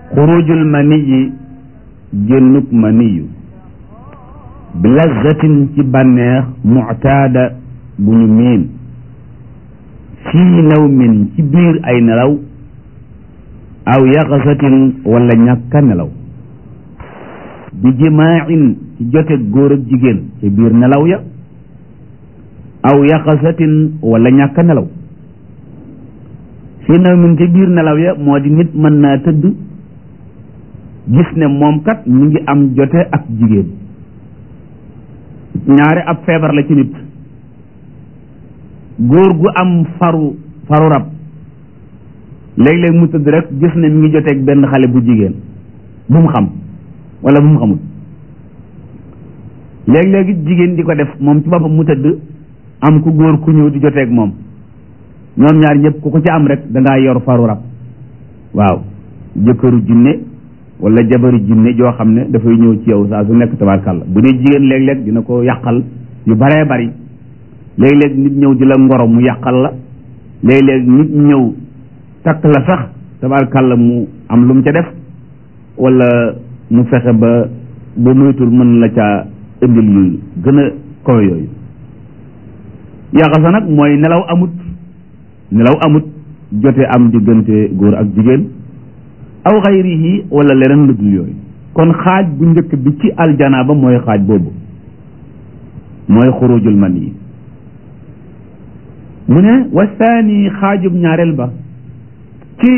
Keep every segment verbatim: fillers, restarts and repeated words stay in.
xurujul maniyi génnuk maniyu bi lazzatin ci bànneex muctaada bu ñu miin fii nawmin ci biir ay nelaw aw yaxasatin wala ñàkka nelaw bi jimaacin ci jote góor ak jigéen ci biir nelaw ya aw yaxasatin wala ñàkka nelaw fii nawmin ci biir nelaw ya moo di nit mën naa tëdd gis ne moom kat mi ngi am jote ak jigéen ñaare ab feebar la ci nit góor gu am faru faru rab léeg-léeg mu tëdd rek gis ne mi ngi joteeg benn xale bu jigéen bu mu xam wala bu mu xamul léeg-léegi jigéen di ko def moom ci boppam mu tëdd am ku góor ku ñëw di joteeg moom ñoom ñaar ñëpp ku ko ci am rek da ngaa yor faru rab waaw jëkkëru jinne wala jabaru jinne joo xam ne dafay ñëw ci yow saa su nekk tabarkàlla bu dee jigéen léeg-léeg dina ko yàqal yu baree bari léeg-léeg nit ñëw di la ngoro mu yàqal la léeg-léeg nit ñëw takk la sax tabarkàlla mu am lu mu ca def wala mu fexe ba ba moytul mën la caa indil yu gën a kawe yooyu yàqasa nag mooy nelaw amut nelaw amut jote am diggante góor ak jigéen aw xayrihi wala leneen lu dul yooyu kon xaaj bu njëkk bi ci aljanaaba mooy xaaj boobu mooy xurujul man yi mu ne wasaani xaajub ñaareel ba ci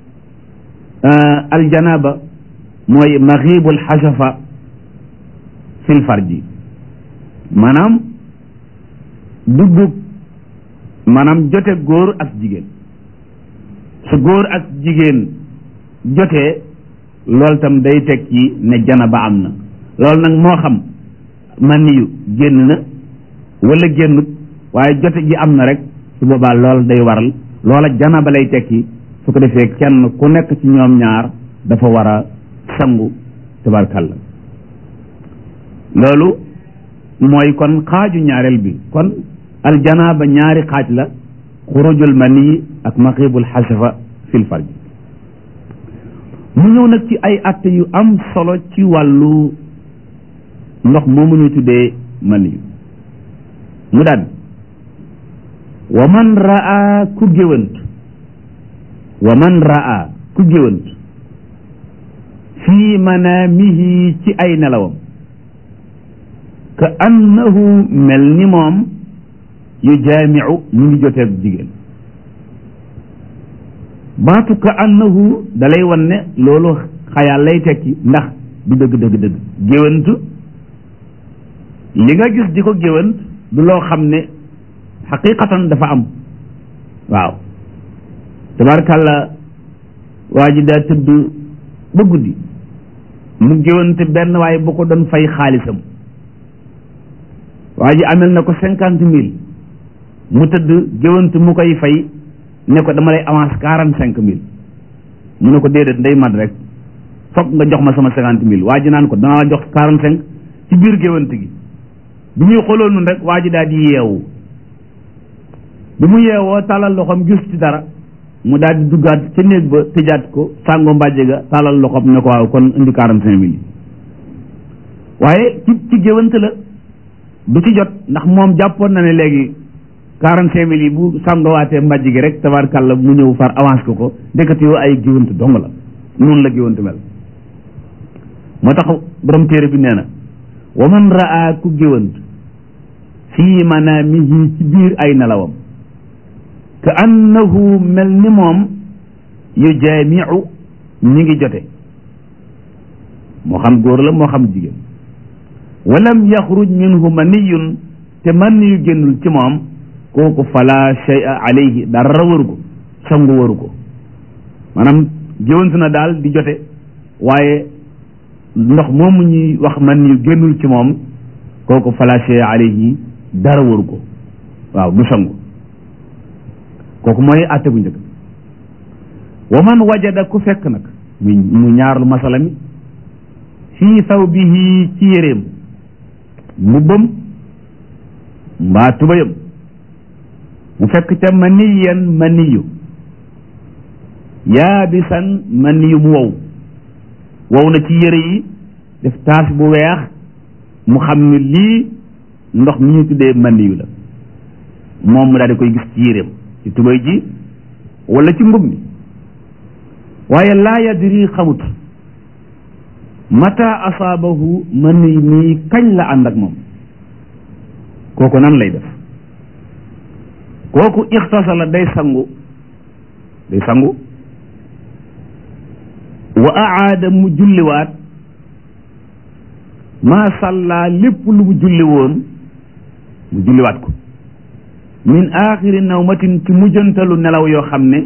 aljanaaba mooy maxiibul xasafa fil farji maanaam duggub maanaam jote góor ak jigéen su góor ak jigéen jotee loolu tam day tekki ne janaba am na loolu nag moo xam maniyu génn na wala génnut waaye jote ji am na rek su boobaa loolu day waral loola janaba lay tekki su ko defee kenn ku nekk ci ñoom ñaar dafa war a sangu tabarkalla loolu mooy kon xaaju ñaareel bi kon aljanaba ñaari xaaj la xurujul mani ak maxibul xasafa fil farj mu ñëw nag ci ay atte yu am solo ci wàllu ndox moomu ñu tuddee mani mu daan wa man raa ku géwant wa man raa ku géwant fii manaamihi ci ay nelawam ka annahu mel ni moom yu jaamiu mu ngi joteeg jigéen baatu ka annahu dalay wan ne loolu xayaal lay tekki ndax du dëgg dëgg dëgg géwant li nga gis di ko géwant du loo xam ne xaqiqatan dafa am waaw tabaarkàlla waa ji daa tëdd ba guddi mu géwante benn waaye bu ko doon fay xaalisam waa ji amel na ko cinquante mille mu tëdd géwante mu koy fay ne ko dama lay avance quarante cinq mille mu ne ko déedéet nday mat rek foog nga jox ma sama cinquante mille waa ji naan ko danaa la jox quarante cinq ci biir géwante gi bi muy xooloo nun rek waa ji daal di yeewu bi mu yeewoo tàllal loxoom gis ci dara mu daal di duggaat ca néeg ba tëjaat ko sàngo mbàjje ga tàllal loxoom ne ko waaw kon indi quarante cinq mille waaye ci ci géwante la du ci jot ndax moom jàppoon na ne léegi quarante cinq mille yi bu sàngowaatee mbàjj gi rek tabaarkàlla mu ñëw far avance ko ko ndekati yoo ay géwante dong la noonu la géwante mel moo tax borom téere bi nee na wa man raa ku géwant fii manaamihi ci biir ay nelawam ka annahu mel ni moom yu jaamiu ñi ngi jote moo xam góor la moo xam jigéen walam yaxruj minhu maniyun te man yu génnul ci moom kooku fala shay'a alayhi dara waru ko sangu waru ko maanaam géwant na daal di jote waaye ndox moomu ñuy wax man yu génnul ci moom kooku fala shay'a alayhi dara waru ko waaw du sangu kooku mooy àtte bu njëkk wa man wajada ku fekk nag mu mu ñaarlu masala mi fii thawbihi ci yéreem mbubbam mbaa tubayam mu fekk ca maniyan maniyu yaabisan maniyu mu wow wow na ci yére yi def taas bu weex mu xam ne lii ndox mi ñu tuddee maniyu la moom mu daal di koy gis ci yéreem ci tubay ji wala ci mbub mi waaye laa yadri xamut mata asaabahu mani mii kañ la ànd ak moom kooku nan lay def kooku ixtasala day sangu day sangu wa aada mu julliwaat maa sàllaa lépp lu mu julli woon mu julliwaat ko min aaxiri nawmatin ci mujjantalu nelaw yoo xam ne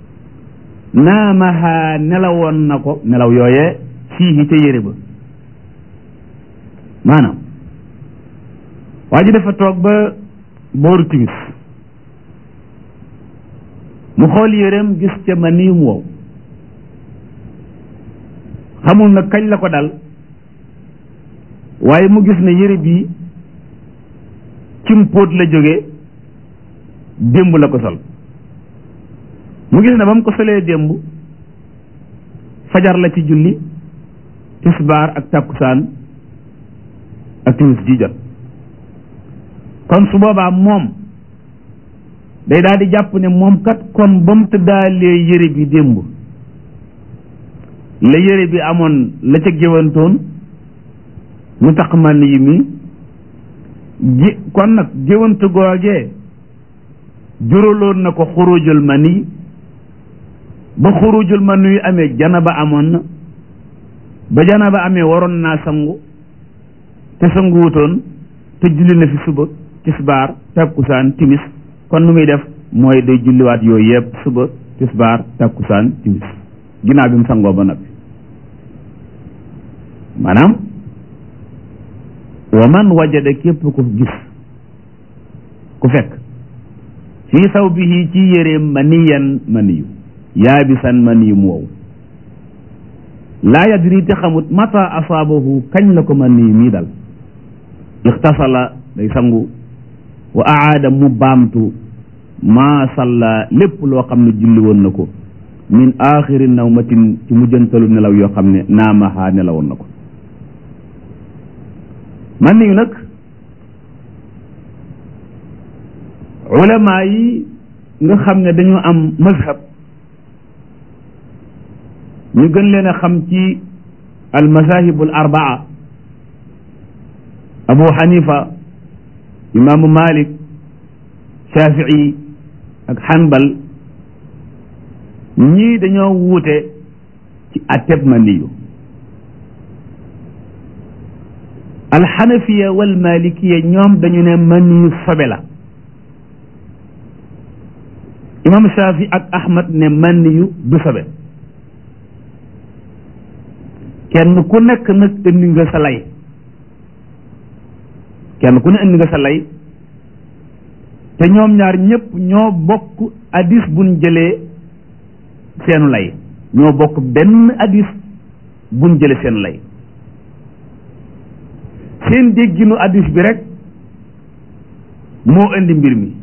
naamaha nelawoon na ko nelaw yooyee fii ca yére ba maanaam waa ji dafa toog ba booru timis mu xool yéreem gis ca ma nii mu wow xamul nag kañ la ko dal waaye mu gis ne yére bii cim póot la jóge démb la ko sol mu gis ne ba mu ko solee démb fajar la ci julli tisbaar ak takkusaan ak timis ji jot kon su boobaa moom day daal di jàpp ne moom kat kon ba mu tëddaalee yére bi démb la yére bi amoon la ca géwantoon mu tax man yi mi ji kon nag géwantu googee juróoloon na ko xurujul mani ba xurujul mani yu amee janaba amoon na ba janaba amee waroon naa sangu te sangu wutoon te julli na fi suba tisbaar takkusaan timis kon nu muy def mooy day julliwaat yooyu yëpp suba tisbaar takkusaan timis ginnaaw bi mu sangoo ba noppi maanaam wa man wajada képp ku gis ku fekk fii sawbihi ci yéreem maniyan maniyu yaabisan maniyu mu wow laa yadri te xamut mata asaabahu kañ la ko maniyu mii dal ixtasala day sangu wa aada mu baamtu maa salla lépp loo xam ne julli woon na ko min aaxiri nawmatin ci mujjantalu nelaw yoo xam ne naamaha nelawoon na ko man niyu nag ulama yi nga xam ne dañu am mazhab ñu gën leen a xam ci al mazahibu al arbaa abu xanifa imaamu malik shafii ak xanbal ñii dañoo wuute ci atteb maniyu alxanafiya wal malikiya ñoom dañu ne maniyu sobe la imam shafi ak ahmad ne maniyu du sobe kenn ku nekk nag indi nga sa lay kenn ku ne indi nga sa lay te ñoom ñaar ñëpp ñoo bokk hadis buñ jëlee seenu lay ñoo bokk benn hadis buñ jëlee seen lay seen dégginu hadis bi rek moo indi mbir mi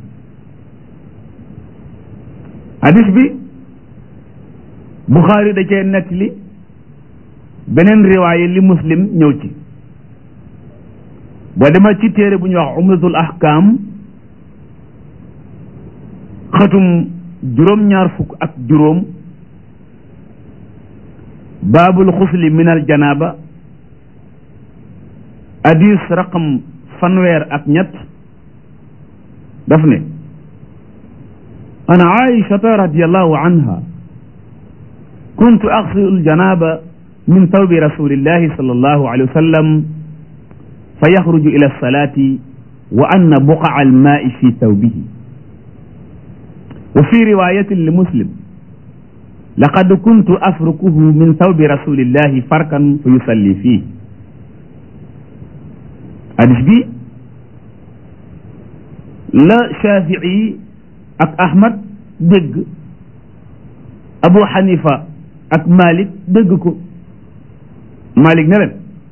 hadis bi Buxaari da cee nettali beneen riwaaye li muslim ñëw ci boo dema ci téere bu ñuy wax umdatul ahkam xatum juróom-ñaar fukk ak juróom baabul xusli min al janaaba hadis raqam fanweer ak ñett daf ne an aishata radiallahu anha kuntu axsilu al janaaba min tawbi rasulillahi sallallahu alayhi wa sallam fa yaxruju ila alsalati wa anna buqaa almaai fi tawbihi wa fi riwayatin li muslim laqad kuntu afrukuhu min tawbi rasulillahi farkan fa yusalli fii hadis bi la Shafii ak Ahmad dégg Abu Hanifa ak Malik dégg ko Malik ne leen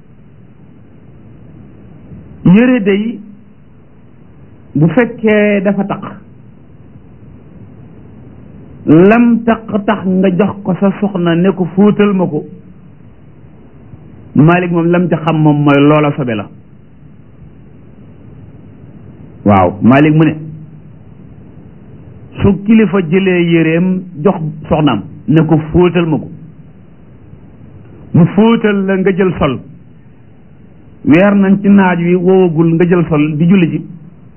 yére day bu fekkee dafa taq lam taq tax nga jox ko sa soxna ne ko fóotal ma ko Malik moom lam ca xam moom mooy loola sobe la waaw Malik mu ne su kilifa jëlee yéreem jox soxnaam ne ko fóotal ma ko mu fóotal la nga jël sol weer nañ ci naaj wi woowagul nga jël sol di julli ji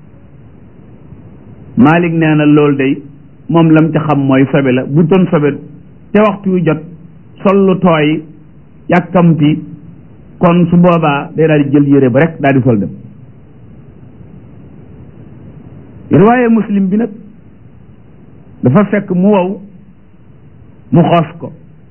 Malik nee na loolu day moom lam ca xam mooy sobe la bu doon sobe te waxtu wi jot sol lu tooy yàkkamti kon su boobaa day daal di jël yére ba rek daal di sol dem riwaaye muslim bi nag dafa fekk mu wow mu xoos ko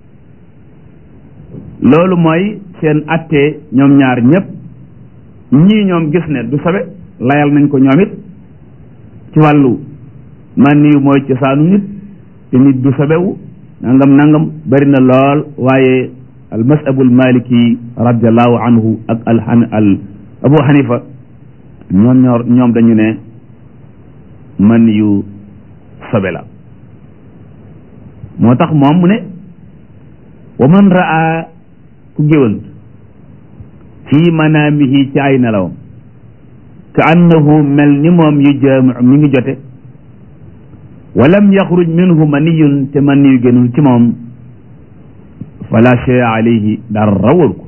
loolu mooy seen attee ñoom ñaar ñëpp ñii ñoom gis ne du sobe layal nañ ko ñoom it ci wàllu man nii mooy cosaanu nit te nit du sobewu nangam nangam bari na lool waaye al masabul maliki radiallahu anhu ak al al abu hanifa ñoom ñoor ñoom dañu ne man yu sobe la moo tax moom mu ne wa man raa ku géwant fii manaamihi ci ay nelawam ka annahu mel ni moom yu jaamiu mi ngi jote walam yaxruj minhu maniyun te man yu génnul ci moom fala shay alayhi dara rawal ko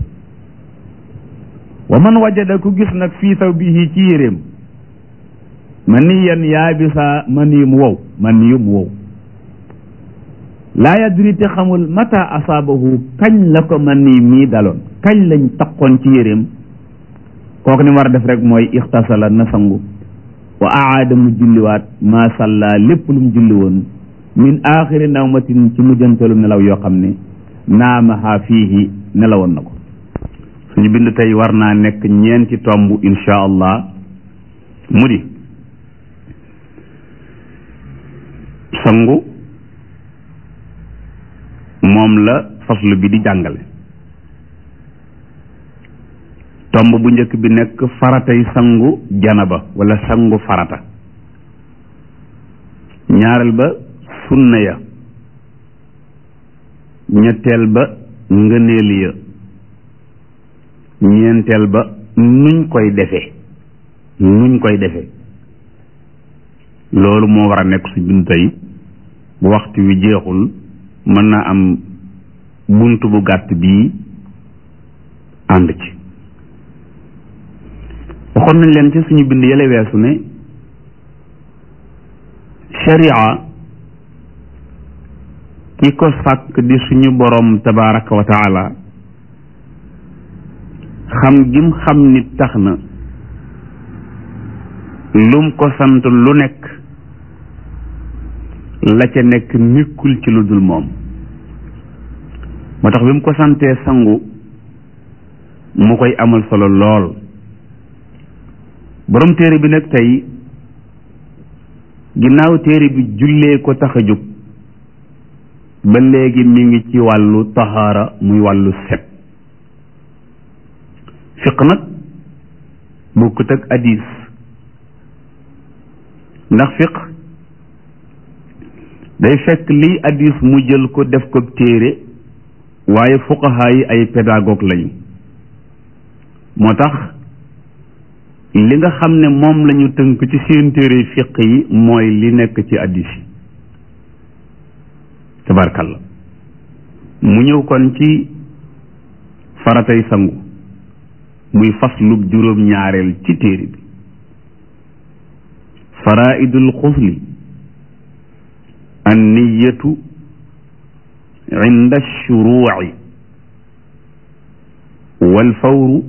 wa man wajada ku gis nag fii thawbihi ci yéreem maniyan yaabisa man yu mu wow man yu mu wow laa yadri te xamul mata asaabahu kañ la ko man nii mii daloon kañ lañ taqoon ci yéreem kooku ni war a def rek mooy ixtasala na sangu wa aada mu julliwaat maa salla lépp lu mu julli woon min axiri nawmatin ci mujjantalu nelaw yoo xam ne naamaha fiihi nelawoon na ko suñu bind tey war naa nekk ñeenti tomb insha allah mu di sangu moom la faslu bi di jàngale tomb bu njëkk bi nekk faratay sangu janaba wala sangu farata ñaareel ba sunna ya ñetteel ba ngëneel ya ñeenteel ba nuñ koy defee nuñ koy defee loolu moo war a nekk su bind tey bu waxtu wi jeexul mën naa am bunt bu gàtt bii ànd ci waxoon nañ leen ci suñu bind yële weesu ne sharia ki ko sàkk di suñu borom tabaraka wa taala xam gim xam nit tax na lum ko sant lu nekk la ca nekk nekkul ci lu dul moom moo tax bi mu ko santee sangu mu koy amal solo lool borom téere bi nag tey ginnaaw téere bi jullee ko tax a jóg ba léegi mi ngi ci wàllu tahaara muy wàllu set fiq nag bokkut ak hadis ndax fiq day fekk lii hadis mu jël ko def ko téere waaye fuqaha yi ay pédagogue lañu moo tax li nga xam ne moom lañu tënk ci seen téere fiq yi mooy li nekk ci hadis yi tabarkalla mu ñëw kon ci faratay sangu muy faslub juróom ñaareel ci téere bi faraidul xusli an niyatu inda shuruuci wal fawru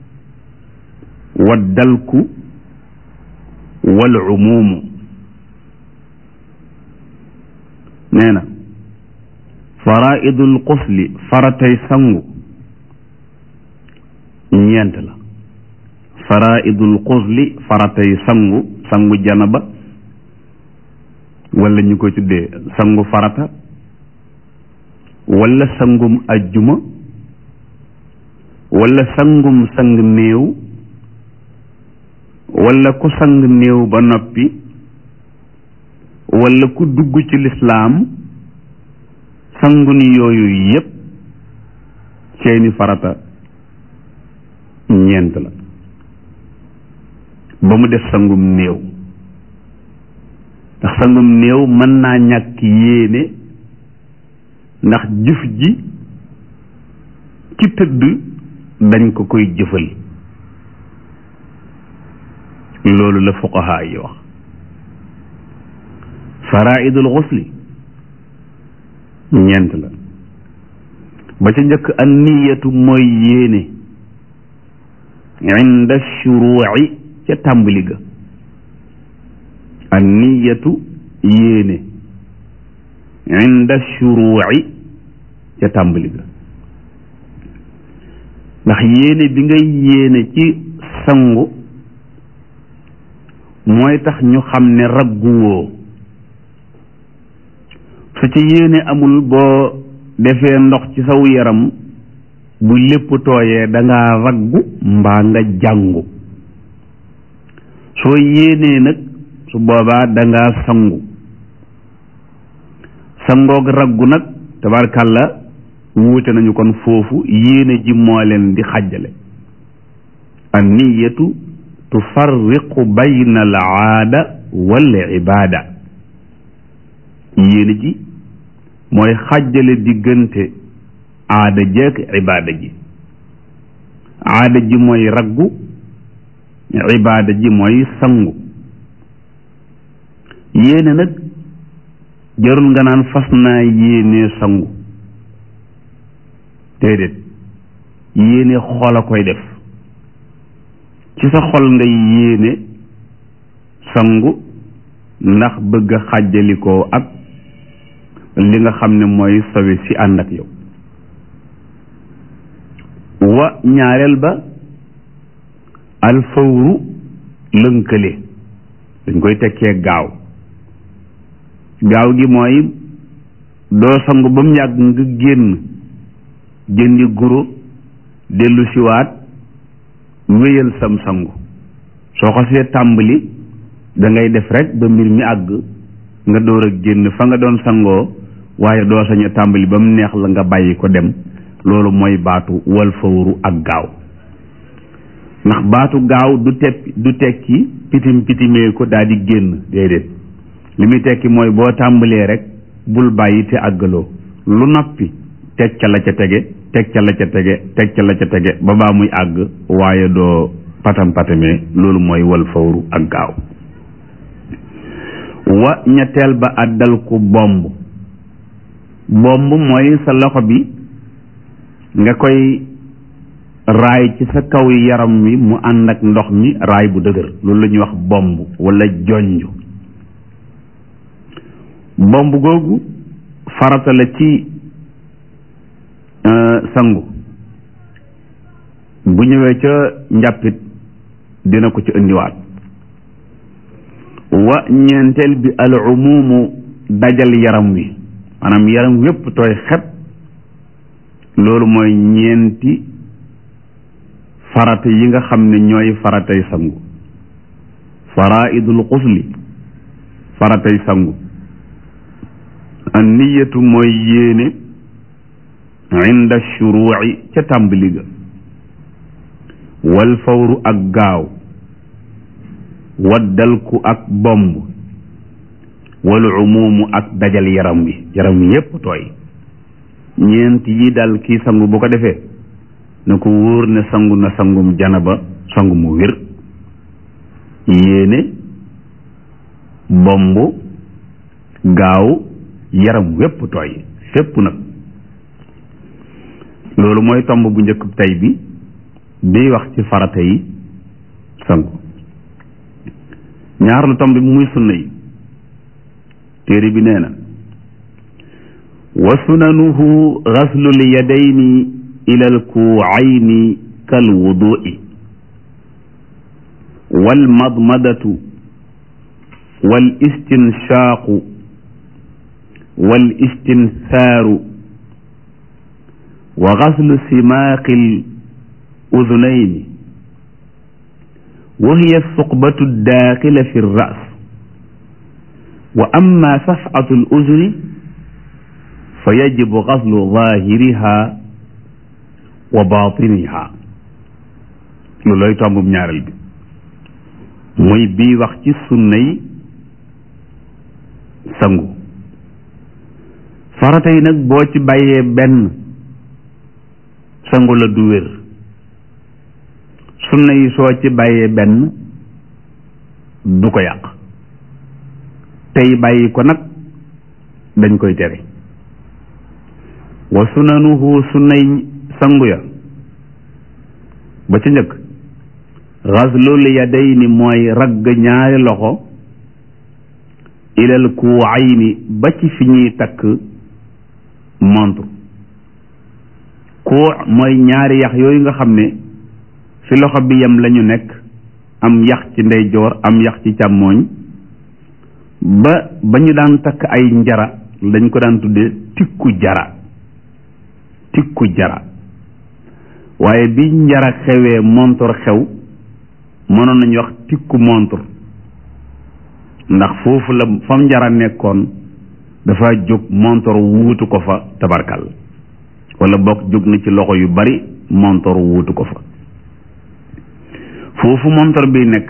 wad dalku wal umuumu nee na faraidul xusli faratay sangu ñeent la faraidul xusli faratay sangu sangu janaba wala ñu ko tuddee sangu farata wala sangum ajjuma wala sangum sang néew wala ku sang néew ba noppi wala ku dugg ci lislaam sangu ni yooyu yépp seeni farata ñeent la ba mu def sangum néew ndax sangum néew mën naa ñàkk yéene ndax jëf ji ci tëdd dañ ko koy jëfal loolu la fuqaha yi wax faraidul xusli ñeent la ba ca njëkk an niyatu mooy yéene inda shuruuci ca tàmbali ga an niyatu yéene inda shuruuci ca tàmbali ga ndax yéene bi ngay yéene ci sangu mooy tax ñu xam ne ragguwoo su ci yéene amul boo defee ndox ci saw yaram bu lépp tooyee danga raggu mbaa nga jàngu soo yéenee nag su boobaa danga sangu sangoog raggu nag tabarkàlla wuute nañu kon foofu yéene ji moo leen di xàjjale an niyatu tufarriqu bayna al aada wal ibaada yéene ji mooy xàjjale diggante aada jeek ibaada ji aada ji mooy raggu ibaada ji mooy sangu yéene nag jarul nga naan fas naa yéene sangu déedéet yéene xol a koy def ci sa xol ngay yéene sangu ndax bëgg a xàjjalikoo ak li nga xam ne mooy sawi si ànd ak yow wa ñaareel ba alfawru lënkale dañ koy tekkee gaaw gaaw gi mooy doo sangu ba mu yàgg nga génn jëndi guro dellu siwaat wéyal sam sangu soo xasee tàmbali da ngay def rek ba mbir mi àgg nga door a génn fa nga doon sangoo waaye doo sañ a tàmbali ba mu neex la nga bàyyi ko dem loolu mooy baatu wal fawru ak gaaw ndax baatu gaaw du tepp du tekki pitim pitimee ko daal di génn déedéet li muy tekki mooy boo tàmbalee rek bul bàyyi te àggaloo lu noppi teg ca la ca tege teg ca la ca tege teg ca la ca tege ba baa muy àgg waaye doo patam patamee loolu mooy wal fawru ak gaaw wa ñetteel ba àddal ku bomb bomb mooy sa loxo bi nga koy raay ci sa kaw yaram wi mu ànd ak ndox mi raay bu dëgër loolu la ñuy wax bomb wala jonj bomb googu farata la ci sangu bu ñëwee ca njàppit dina ko ci indiwaat wa ñeenteel bi al umumu dajal yaram wi maanaam yaram wépp tooy xet loolu mooy ñeenti farata yi nga xam ne ñooy faratay sangu faraidul xusli faratay sangu an niyatu mooy yéene inda shuruuci ca tàmbali ga wal fawru ak gaaw waddalku ak bomb wal umumu ak dajal yaram wi yaram wi yépp tooy ñeent yi dal kii sangu bu ko defee na ko wóor ne sangu na sangum janaba sangu mu wér yéene bomb gaaw yaram wépp tooy fépp nag loolu mooy tomb bu njëkk tey bi biy wax ci farata yi sangu ñaar lu tomb bi muy sunna yi téere bi nee na wa sunanuhu ghaslul yadayni ila alkuucayni kalwudu'i walmadmadatu walistinshaqu walistinthaaru wa ghaslu simaaqi الأذنين وهي الثقبة الداخلة في الرأس وأما صفعة الأذن فيجب غسل ظاهرها وباطنها loolooy tombub ñaareel bi muy bii wax ci sunnay sangu. farata yi nag boo ci bàyyee benn sangu la du wér. sunna yi soo ci bàyyee benn du ko yàq. tey bàyyi ko nag dañ koy tere. wa sunanuhu sunnay sangu ya ba ci njëkk xaslul yadayni mooy ragg ñaari loxo ilal kuwayni ba ci fi ñuy takk montre. kuu mooy ñaari yax yooyu nga xam ne fi loxo bi yem lañu nekk, am yax ci ndeyjoor am yax ci càmmooñ, ba ba ñu daan takk ay njara dañ ko daan tudde tikku jara tikku jara waaye bi njara xewee montor xew mënoon nañu wax tikku montor ndax foofu la fam njara nekkoon dafa jóg montor wuutu ko fa tabarkal wala bokk jóg na ci loxo yu bari montor wuutu ko fa. foofu montor bi nekk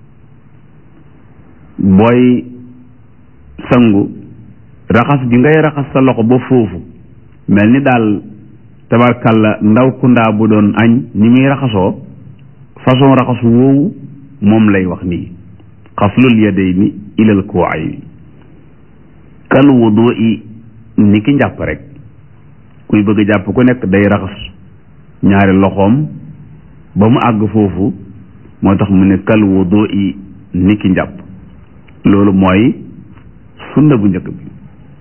booy sangu raxas gi ngay raxas sa loxo ba foofu mel ni daal tabarkalla ndaw kundaa bu doon añ ni muy raxasoo façon raxasu woowu moom lay wax nii xaslul yadayni ilal kuwayni kal wudu'i ni ki njàpp rek. kuy bëgg jàpp ku nekk day raxas ñaari loxoom ba mu àgg foofu moo tax mu ne kal wudu'i ni ki njàpp. loolu mooy sunna bu njëkk bi.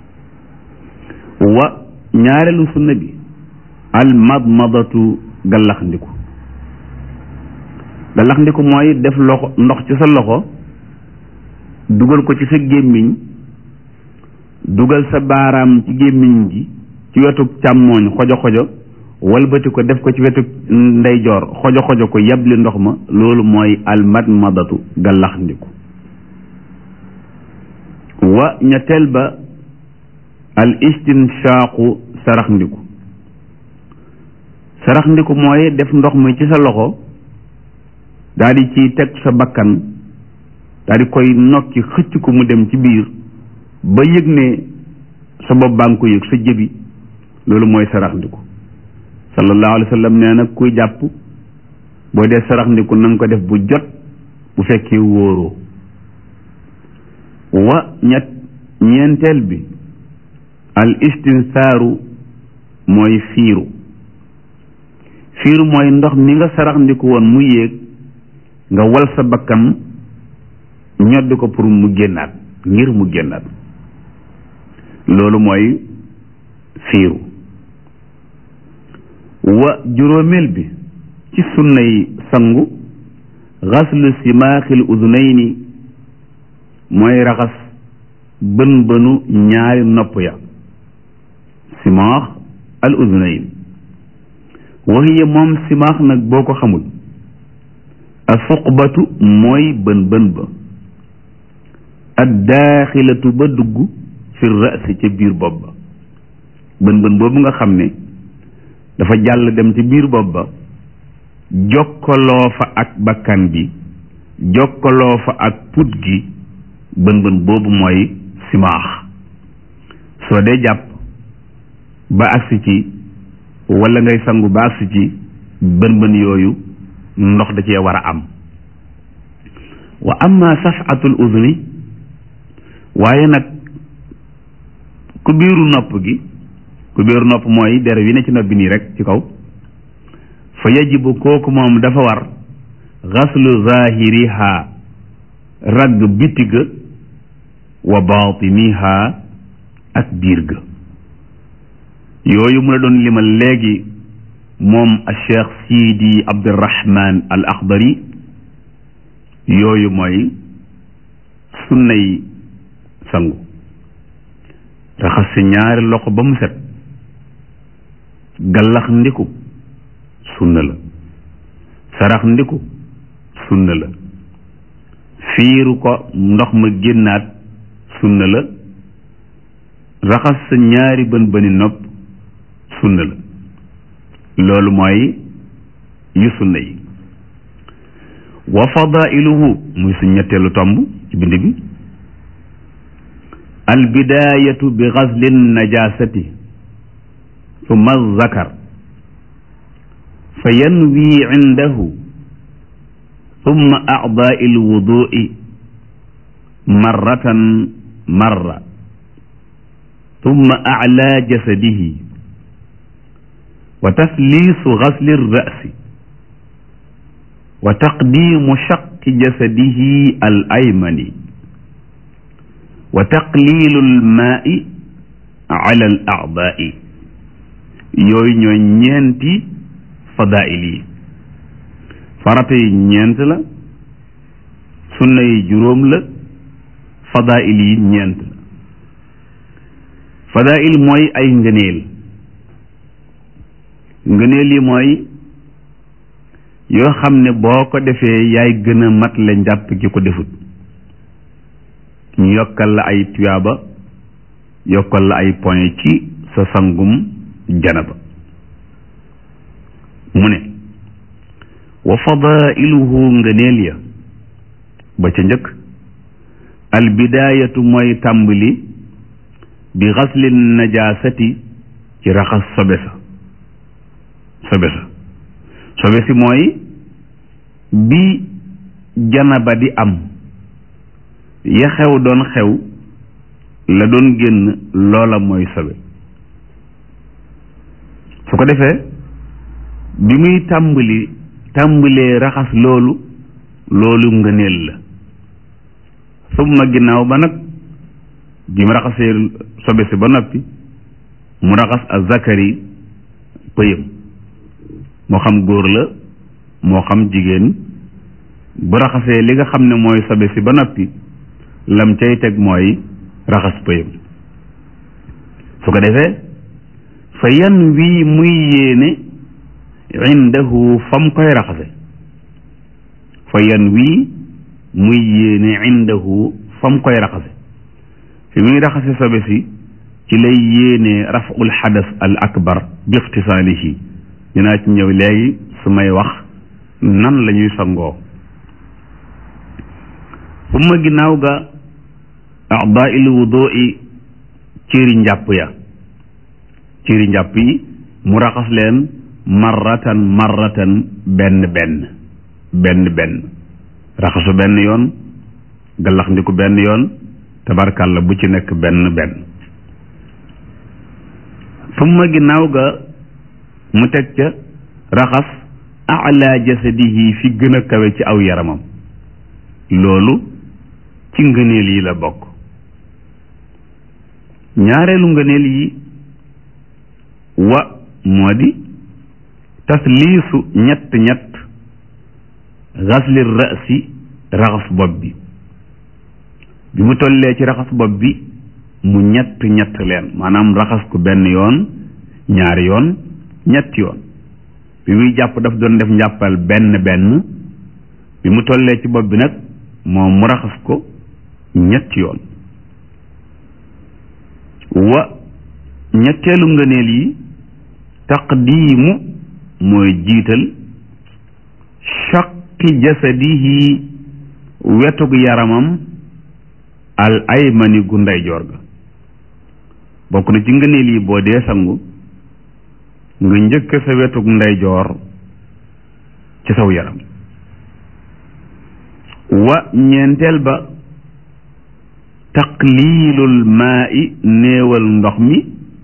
wa ñaareelu sunna bi al madmadatu gallaxndiku. gallaxndiku mooy def loxo ndox ci sa loxo dugal ko ci sa gémmiñ, dugal sa baaraam ci gémmiñ gi ci wetu càmmooñ xojo xojo walbati ko def ko ci wetu ndeyjoor xojo xojo ko yabli ndox ma. loolu mooy al madmadatu gallaxndiku. wa ñetteel ba al istinshaqu saraxndiku. saraxndiku mooy def ndox mi ci sa loxo daal di ciy teg sa bakkan daal di koy nokki xëcc ko mu dem ci biir ba yëg ne sa bopp baa ngi ko yëg sa jëbi. loolu mooy saraxndiku. sallallahu alayhi wa sallam nee na kuy jàpp boo dee saraxndiku na nga ko def bu jot bu fekkee wóoroo. wa ñett ñeenteel bi al istinsaaru mooy fiiru. fiiru mooy ndox mi nga saraxndiku woon mu yéeg nga wal sa bakkan ñoddi ko pour mu génnaat ngir mu génnaat. loolu mooy fiiru. wa juróomeel bi ci sunnay sangu xaslu simaaxil udunayni mooy raxas bën bënu ñaari nopp ya. simaax al udunayn waxiye moom simaax nag boo ko xamul al fuqbatu mooy bën bën ba ad daaxilatu ba dugg fi rasi ca biir bopp ba. bën bën boobu nga xam ne dafa jàll dem ci biir bopp ba jokkaloo fa ak bakkan bi jokkaloo fa ak put gi. bën bën boobu mooy simaax. soo dee jàpp ba agsi ci wala ngay sangu ba agsi ci bën bën yooyu ndox da cee war a am. wa amma safatul uduni waaye nag ku biiru nopp gi ku biiru nopp mooy der wi ne ci nopp bi nii rek ci kaw fa yajibu kooku moom dafa war xaslu zahiriha ragg biti ga wa baatiniha ak biir ga. yooyu mu la doon limal léegi moom a cheikh Sidi Abdurrahman al Akhdari yooyu mooy sunnay sangu. raxas si ñaari loxo ba mu set gallax ndiku sunna la. sarax ndiku sunna la. fiiru ko ndox ma génnaat sunna la. raxas sa ñaari bën bëni nopp sunna la. loolu mooy yu sunna yi. wa fadailuhu muy suñ ñetteelu tomb ci bind bi albidayatu bi ghazli najasati thumma zakar fa yanwi indahu thumma a'daa'i alwudu'i marratan marra thumma a'laa jasadihi wa tasliisu ghasli ar-ra'si wa taqdiimu shaqqi jasadihi al-aymani wa taqliilu al-maa'i ala al-a'daa'i yooyu ñooy ñeenti fadaa'il yi farata yi ñeent la sunna yi juróom la fadaa'il yi ñeent la fadaa'il mooy ay ngëneel ngëneel yi mooy yoo xam ne boo ko defee yaay gën a mat la njàpp ki ko defut ñu yokkal la ay tuyaaba yokkal la ay point ci sa sangum janaba mu ne wa fadailuhu ngëneel ya ba ca njëkk albidaayatu mooy tàmbali bi xasli najaasati ci raxas sobe sa sobe sa sobe si mooy bi janaba di am ya xew doon xew la doon génn loola mooy sobe su ko defee bi muy tàmbali tàmbalee raxas loolu loolu ngëneel la summa ginnaaw ba nag bi mu raxasee sobe si ba noppi mu raxas a zakari pëyam moo xam góor la moo xam jigéen bu raxasee li nga xam ne mooy sobe si ba noppi lam cay teg mooy raxas pëyam su ko defee fa yan wii muy yéene indahu fam koy raxase fa yan wii muy yéene indahu fam koy raxase fi muy raxase sobe si ci lay yéene raful xadas al akbar bi ixtisaalihi dinaa ci ñëw léegi su may wax nan la ñuy sangoo summa ginnaaw ga a'daa'il wudu'i cëri njàpp ya cëri njàpp yi mu raxas leen marratan marratan benn benn benn benn raxasu benn yoon gallax ndiku benn yoon tabarkàlla bu ci nekk benn benn summa ginnaaw ga mu teg ca raxas ala jasadihi fi gën a kawe ci aw yaramam loolu ci ngëneel yi la bokk ñaareelu ngëneel yi wa moo di tasliisu ñett ñett xasli rasi raxas bopp bi bi mu tollee ci raxas bopp bi mu ñett ñett leen maanaam raxas ko benn yoon ñaari yoon ñetti yoon bi muy jàpp daf doon def njàppal benn benn bi mu tollee ci bopp bi nag moom mu raxas ko ñetti yoon wa ñetteelu ngëneel yi taqdiimu mooy jiital shaqi jasadihi wetug yaramam al aymani gu ndeyjoor ga bokk na ci ngëneel yi boo dee sangu nga njëkk sa wetug ndeyjoor ci saw yaram wa ñeenteel ba taqliilul maa'i néewal ndox mi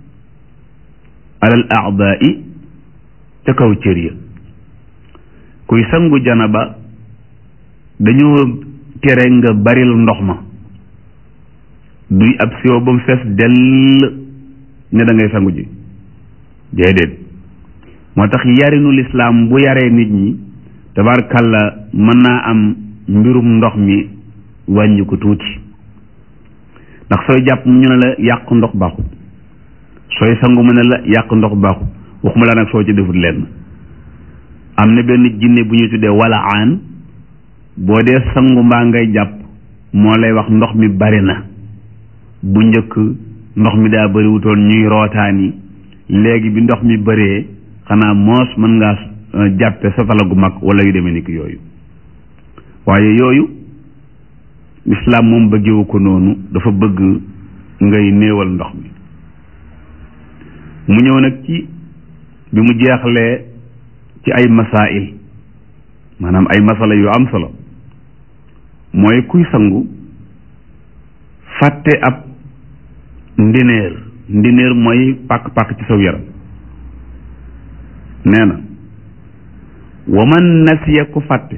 alal a'daa'i ca kaw cër ya kuy sangu janaba dañoo tere nga baril ndox ma duy ab siwo ba mu fees dell ne da ngay sangu ji déedéet moo tax yarinu lislaam bu yaree nit ñi tabarkalla mën naa am mbirum ndox mi wàññi ko tuuti ndax sooy jàpp ñu ne la yàq ndox baaxul sooy sangu mu ne la yàq ndox baaxul waxuma la nag soo ci defut lenn am na benn jinne bu ñuy tuddee wala aan boo dee sangu mbaa ngay jàpp moo lay wax ndox mi bari na bu njëkk ndox mi daa bari wutoon ñuy rootaani léegi bi ndox mi bëree xanaa moos mën ngaa jàppe sa fala gu mag wala yu demee ni ki yooyu waaye yooyu lislaam moom bëggewu ko noonu, dafa bëgg ngay néewal ndox mi. mu ñëw nag ci bi mu jeexlee ci ay masail, maanaam ay masala yu am solo, mooy kuy sangu fàtte ab ndineer. ndineer mooy pàkk-pàkk ci saw yaram. nee na wa man nasiya ku fàtte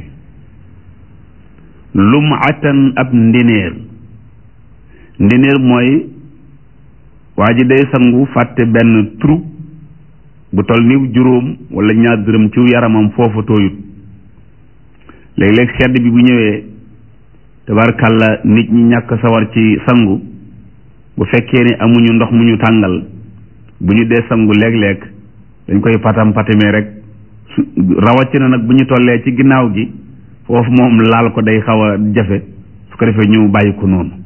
lumatan ab ndineer. ndineer mooy waa ji day sangu fàtte benn trou bu tol ni juróom wala ñaar dërëm ci yaramam foofa tooyut. léeg-léeg sedd bi bu ñëwee tabarkàlla nit ñi ñàkk sawar ci sangu, bu fekkee ne amuñu ndox mu ñu tàngal, bu ñu dee sangu léeg-léeg dañ koy patam patamee rek, rawatina nag bu ñu tollee ci ginnaaw gi foofu moom laal ko day xaw a jafe, su ko defee ñu bàyyi ko noonu.